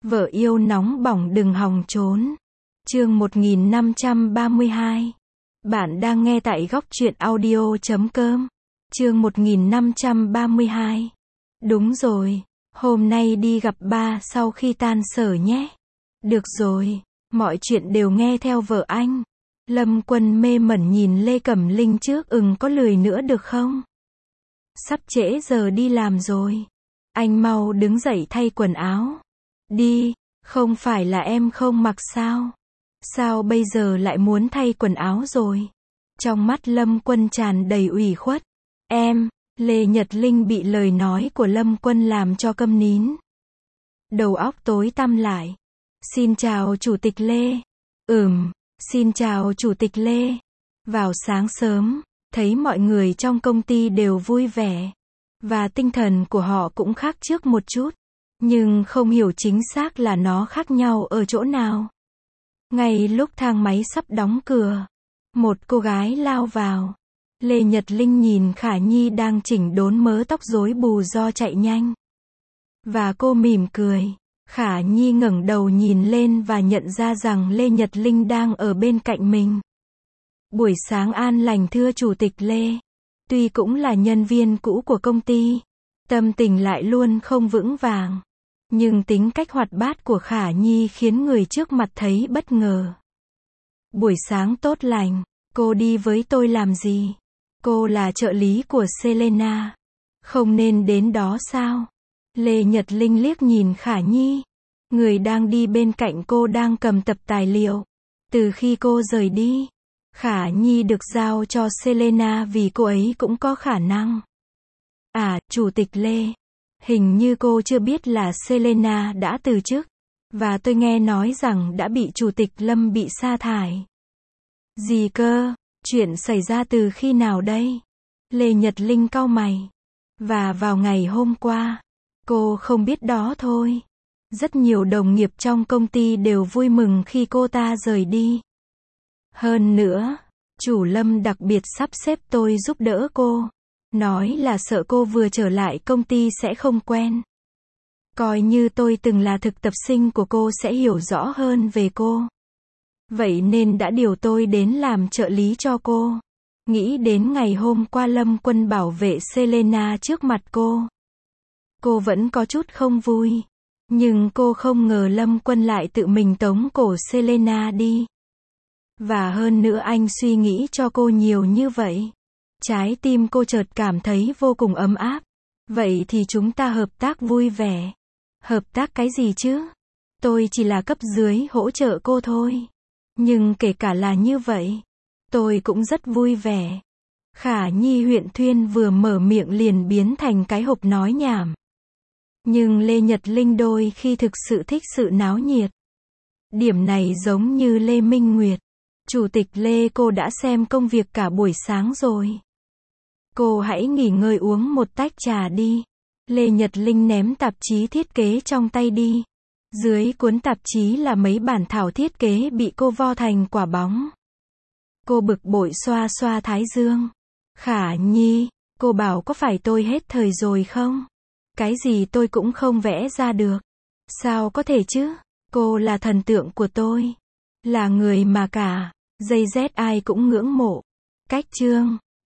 Vợ yêu nóng bỏng đừng hòng trốn. Chương 1532. Bạn đang nghe tại góc truyện audio.com. Chương 1532. Đúng rồi, hôm nay đi gặp ba sau khi tan sở nhé. Được rồi, mọi chuyện đều nghe theo vợ anh. Lâm Quân mê mẩn nhìn Lê Cẩm Linh trước, có lười nữa được không? Sắp trễ giờ đi làm rồi. Anh mau đứng dậy thay quần áo. Đi, không phải là em không mặc sao? Sao bây giờ lại muốn thay quần áo rồi? Trong mắt Lâm Quân tràn đầy ủy khuất. Lê Nhật Linh bị lời nói của Lâm Quân làm cho câm nín. Đầu óc tối tăm lại. Xin chào Chủ tịch Lê. Xin chào Chủ tịch Lê. Vào sáng sớm, thấy mọi người trong công ty đều vui vẻ. Và tinh thần của họ cũng khác trước một chút. Nhưng không hiểu chính xác là nó khác nhau ở chỗ nào. Ngay lúc thang máy sắp đóng cửa, một cô gái lao vào. Lê Nhật Linh nhìn Khả Nhi đang chỉnh đốn mớ tóc rối bù do chạy nhanh. Và cô mỉm cười. Khả Nhi ngẩng đầu nhìn lên và nhận ra rằng Lê Nhật Linh đang ở bên cạnh mình. Buổi sáng an lành thưa Chủ tịch Lê. Tuy cũng là nhân viên cũ của công ty, tâm tình lại luôn không vững vàng. Nhưng tính cách hoạt bát của Khả Nhi khiến người trước mặt thấy bất ngờ. Buổi sáng tốt lành, cô đi với tôi làm gì? Cô là trợ lý của Selena. Không nên đến đó sao? Lê Nhật Linh liếc nhìn Khả Nhi. Người đang đi bên cạnh cô đang cầm tập tài liệu. Từ khi cô rời đi, Khả Nhi được giao cho Selena vì cô ấy cũng có khả năng. Chủ tịch Lê. Hình như cô chưa biết là Selena đã từ chức. Và tôi nghe nói rằng đã bị Chủ tịch Lâm bị sa thải. Gì cơ? Chuyện xảy ra từ khi nào đây? Lê Nhật Linh cau mày. Và vào ngày hôm qua. Cô không biết đó thôi. Rất nhiều đồng nghiệp trong công ty đều vui mừng khi cô ta rời đi. Hơn nữa, chủ Lâm đặc biệt sắp xếp tôi giúp đỡ cô. Nói là sợ cô vừa trở lại công ty sẽ không quen. Coi như tôi từng là thực tập sinh của cô sẽ hiểu rõ hơn về cô. Vậy nên đã điều tôi đến làm trợ lý cho cô. Nghĩ đến ngày hôm qua Lâm Quân bảo vệ Selena trước mặt cô. Cô vẫn có chút không vui. Nhưng cô không ngờ Lâm Quân lại tự mình tống cổ Selena đi. Và hơn nữa anh suy nghĩ cho cô nhiều như vậy. Trái tim cô chợt cảm thấy vô cùng ấm áp. Vậy thì chúng ta hợp tác vui vẻ. Hợp tác cái gì chứ? Tôi chỉ là cấp dưới hỗ trợ cô thôi. Nhưng kể cả là như vậy, tôi cũng rất vui vẻ. Khả Nhi huyễn thuyên vừa mở miệng liền biến thành cái hộp nói nhảm. Nhưng Lê Nhật Linh đôi khi thực sự thích sự náo nhiệt. Điểm này giống như Lê Minh Nguyệt. Chủ tịch Lê, cô đã xem công việc cả buổi sáng rồi. Cô hãy nghỉ ngơi uống một tách trà đi. Lê Nhật Linh ném tạp chí thiết kế trong tay đi. Dưới cuốn tạp chí là mấy bản thảo thiết kế bị cô vo thành quả bóng. Cô bực bội xoa xoa thái dương. Khả Nhi, cô bảo có phải tôi hết thời rồi không? Cái gì tôi cũng không vẽ ra được. Sao có thể chứ? Cô là thần tượng của tôi. Là người mà cả dây Z ai cũng ngưỡng mộ. Cách chương